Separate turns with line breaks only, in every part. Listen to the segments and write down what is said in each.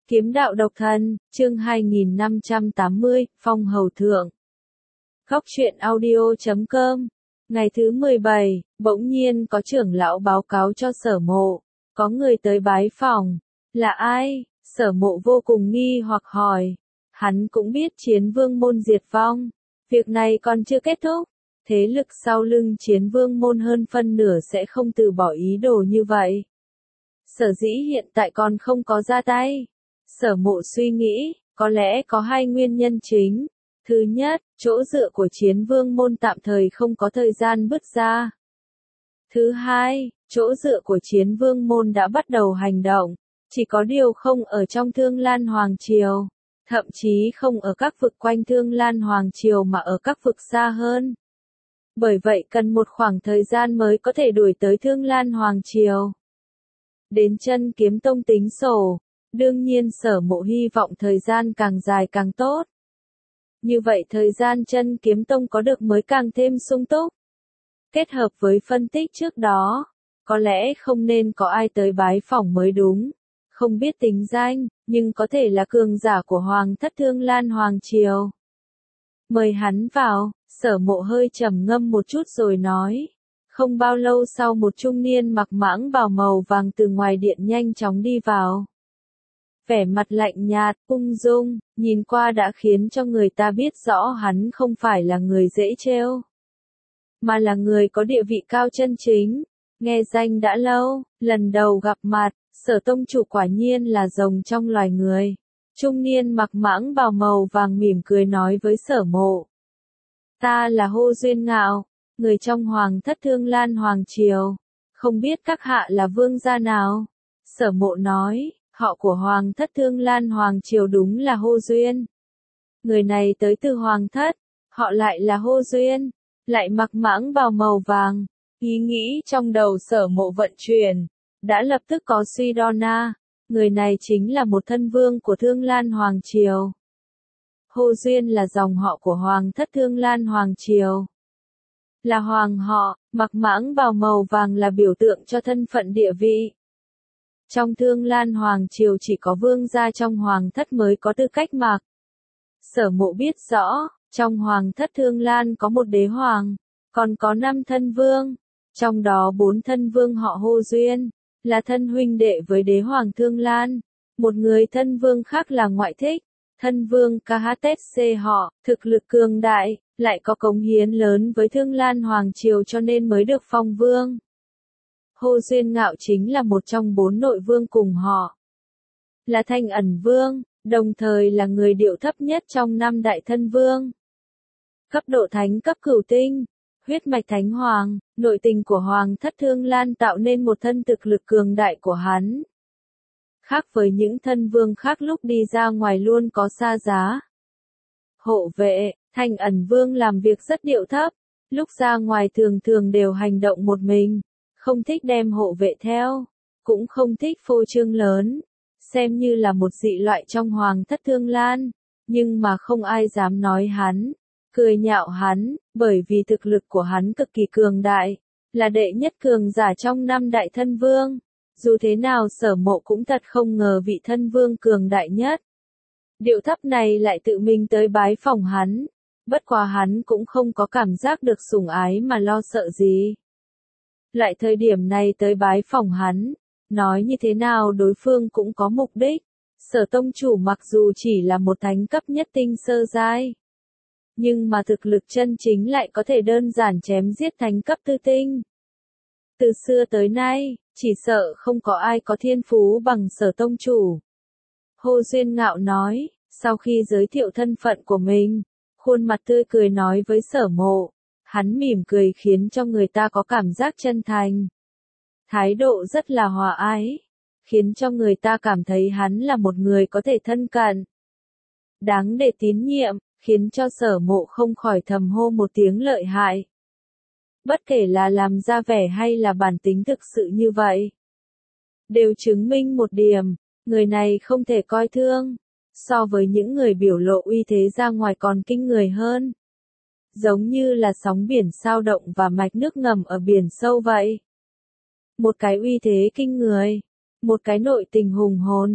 Kiếm đạo độc thân, chương 2580, Phong Hầu Thượng. Góc truyện audio.com. Ngày thứ 17, bỗng nhiên có trưởng lão báo cáo cho Sở Mộ, có người tới bái phỏng. Là ai? Sở Mộ vô cùng nghi hoặc hỏi. Hắn cũng biết Chiến Vương môn diệt vong. Việc này còn chưa kết thúc. Thế lực sau lưng Chiến Vương môn hơn phân nửa sẽ không từ bỏ ý đồ như vậy. Sở dĩ hiện tại còn không có ra tay. Sở Mộ suy nghĩ, có lẽ có hai nguyên nhân chính. Thứ nhất, chỗ dựa của Chiến Vương môn tạm thời không có thời gian bứt ra. Thứ hai, chỗ dựa của Chiến Vương môn đã bắt đầu hành động, chỉ có điều không ở trong Thương Lan Hoàng Triều, thậm chí không ở các vực quanh Thương Lan Hoàng Triều mà ở các vực xa hơn. Bởi vậy cần một khoảng thời gian mới có thể đuổi tới Thương Lan Hoàng Triều. Đến Chân Kiếm Tông tính sổ. Đương nhiên Sở Mộ hy vọng thời gian càng dài càng tốt. Như vậy thời gian Chân Kiếm Tông có được mới càng thêm sung túc. Kết hợp với phân tích trước đó, có lẽ không nên có ai tới bái phỏng mới đúng. Không biết tính danh, nhưng có thể là cường giả của Hoàng thất Thương Lan Hoàng Triều. Mời hắn vào, Sở Mộ hơi trầm ngâm một chút rồi nói. Không bao lâu sau một trung niên mặc mãng bào màu vàng từ ngoài điện nhanh chóng đi vào. Vẻ mặt lạnh nhạt, ung dung, nhìn qua đã khiến cho người ta biết rõ hắn không phải là người dễ trêu, mà là người có địa vị cao chân chính. Nghe danh đã lâu, lần đầu gặp mặt, Sở tông chủ quả nhiên là rồng trong loài người. Trung niên mặc mãng bào màu vàng mỉm cười nói với Sở Mộ. Ta là Hô Duyên Ngạo, người trong Hoàng thất Thương Lan Hoàng Triều. Không biết các hạ là vương gia nào? Sở Mộ nói. Họ của Hoàng thất Thương Lan Hoàng Triều đúng là Hô Duyên. Người này tới từ Hoàng thất, họ lại là Hô Duyên, lại mặc mãng bào màu vàng. Ý nghĩ trong đầu Sở Mộ vận chuyển, đã lập tức có suy đo na. Người này chính là một thân vương của Thương Lan Hoàng Triều. Hô Duyên là dòng họ của Hoàng thất Thương Lan Hoàng Triều. Là hoàng họ, mặc mãng bào màu vàng là biểu tượng cho thân phận địa vị. Trong Thương Lan Hoàng Triều chỉ có vương gia trong Hoàng thất mới có tư cách mặc. Sở Mộ biết rõ, trong Hoàng thất Thương Lan có một đế hoàng, còn có 5 thân vương. Trong đó 4 thân vương họ Hô Duyên, là thân huynh đệ với đế hoàng Thương Lan. Một người thân vương khác là ngoại thích, thân vương KHTC họ, thực lực cường đại, lại có cống hiến lớn với Thương Lan Hoàng Triều cho nên mới được phong vương. Hô Duyên Ngạo chính là một trong 4 nội vương cùng họ. Là Thanh Ẩn Vương, đồng thời là người điệu thấp nhất trong 5 đại thân vương. Cấp độ thánh cấp cửu tinh, huyết mạch thánh hoàng, nội tình của Hoàng thất Thương Lan tạo nên một thân thực lực cường đại của hắn. Khác với những thân vương khác lúc đi ra ngoài luôn có xa giá. Hộ vệ, Thanh Ẩn Vương làm việc rất điệu thấp, lúc ra ngoài thường thường đều hành động một mình. Không thích đem hộ vệ theo, cũng không thích phô trương lớn, xem như là một dị loại trong Hoàng thất Thương Lan, nhưng mà không ai dám nói hắn, cười nhạo hắn, bởi vì thực lực của hắn cực kỳ cường đại, là đệ nhất cường giả trong 5 đại thân vương. Dù thế nào Sở Mộ cũng thật không ngờ vị thân vương cường đại nhất. Điệu thấp này lại tự mình tới bái phỏng hắn, bất quá hắn cũng không có cảm giác được sủng ái mà lo sợ gì. Lại thời điểm này tới bái phỏng hắn, nói như thế nào đối phương cũng có mục đích. Sở tông chủ mặc dù chỉ là một thánh cấp nhất tinh sơ giai, nhưng mà thực lực chân chính lại có thể đơn giản chém giết thánh cấp tư tinh. Từ xưa tới nay, chỉ sợ không có ai có thiên phú bằng Sở tông chủ. Hô Duyên Ngạo nói, sau khi giới thiệu thân phận của mình, khuôn mặt tươi cười nói với Sở Mộ. Hắn mỉm cười khiến cho người ta có cảm giác chân thành. Thái độ rất là hòa ái, khiến cho người ta cảm thấy hắn là một người có thể thân cận, đáng để tín nhiệm, khiến cho Sở Mộ không khỏi thầm hô một tiếng lợi hại. Bất kể là làm ra vẻ hay là bản tính thực sự như vậy, đều chứng minh một điểm, người này không thể coi thường, so với những người biểu lộ uy thế ra ngoài còn kinh người hơn. Giống như là sóng biển sao động và mạch nước ngầm ở biển sâu vậy. Một cái uy thế kinh người, một cái nội tình hùng hồn,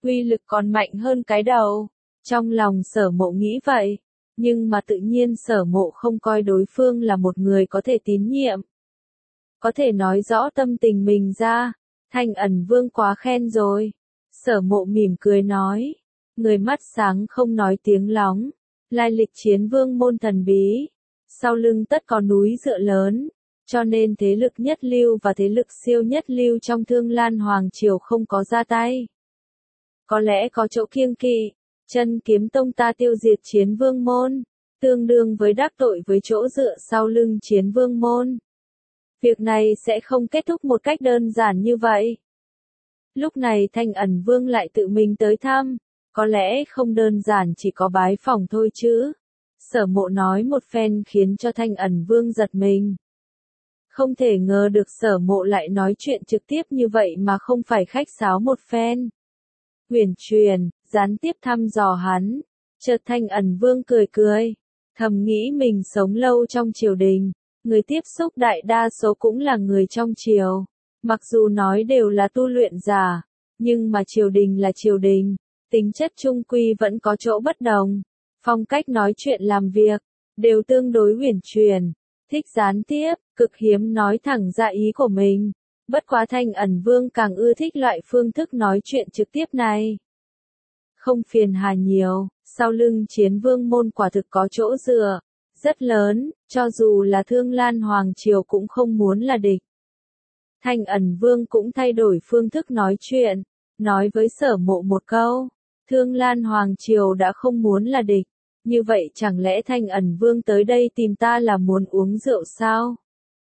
uy lực còn mạnh hơn cái đầu. Trong lòng Sở Mộ nghĩ vậy, nhưng mà tự nhiên Sở Mộ không coi đối phương là một người có thể tín nhiệm. Có thể nói rõ tâm tình mình ra, Thanh Ẩn Vương quá khen rồi. Sở Mộ mỉm cười nói, người mắt sáng không nói tiếng lóng, lai lịch Chiến Vương môn thần bí, sau lưng tất có núi dựa lớn, cho nên thế lực nhất lưu và thế lực siêu nhất lưu trong Thương Lan Hoàng Triều không có ra tay. Có lẽ có chỗ kiêng kỵ, Chân Kiếm Tông ta tiêu diệt Chiến Vương môn, tương đương với đắc tội với chỗ dựa sau lưng Chiến Vương môn. Việc này sẽ không kết thúc một cách đơn giản như vậy. Lúc này Thanh Ẩn Vương lại tự mình tới thăm, có lẽ không đơn giản chỉ có bái phỏng thôi chứ. Sở Mộ nói một phen khiến cho Thanh Ẩn Vương giật mình. Không thể ngờ được Sở Mộ lại nói chuyện trực tiếp như vậy mà không phải khách sáo một phen. Huyền truyền, gián tiếp thăm dò hắn. Chợt Thanh Ẩn Vương cười cười, thầm nghĩ mình sống lâu trong triều đình, người tiếp xúc đại đa số cũng là người trong triều. Mặc dù nói đều là tu luyện giả, nhưng mà triều đình là triều đình, tính chất chung quy vẫn có chỗ bất đồng. Phong cách nói chuyện làm việc, đều tương đối huyền truyền, thích gián tiếp, cực hiếm nói thẳng ra ý của mình. Bất quá Thanh Ẩn Vương càng ưa thích loại phương thức nói chuyện trực tiếp này. Không phiền hà nhiều, sau lưng Chiến Vương môn quả thực có chỗ dựa, rất lớn, cho dù là Thương Lan Hoàng Triều cũng không muốn là địch. Thanh Ẩn Vương cũng thay đổi phương thức nói chuyện, nói với Sở Mộ một câu, Thương Lan Hoàng Triều đã không muốn là địch, như vậy chẳng lẽ Thanh Ẩn Vương tới đây tìm ta là muốn uống rượu sao?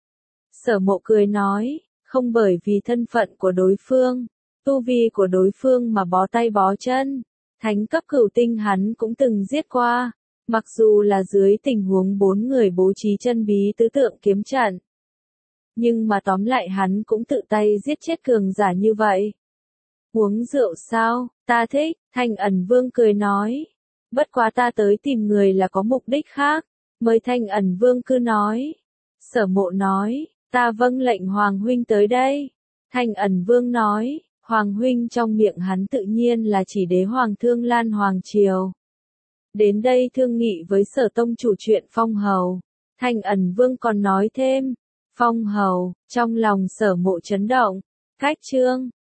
Sở Mộ cười nói, không bởi vì thân phận của đối phương, tu vi của đối phương mà bó tay bó chân, thánh cấp cửu tinh hắn cũng từng giết qua, mặc dù là dưới tình huống 4 người bố trí chân bí tứ tượng kiếm trận. Nhưng mà tóm lại hắn cũng tự tay giết chết cường giả như vậy. Uống rượu sao, ta thích, Thanh Ẩn Vương cười nói. Bất quá ta tới tìm người là có mục đích khác, mời Thanh Ẩn Vương cứ nói. Sở Mộ nói, ta vâng lệnh Hoàng huynh tới đây. Thanh Ẩn Vương nói, Hoàng huynh trong miệng hắn tự nhiên là chỉ đế hoàng Thương Lan Hoàng Triều. Đến đây thương nghị với Sở tông chủ chuyện phong hầu. Thanh Ẩn Vương còn nói thêm, phong hầu, trong lòng Sở Mộ chấn động, cách chương.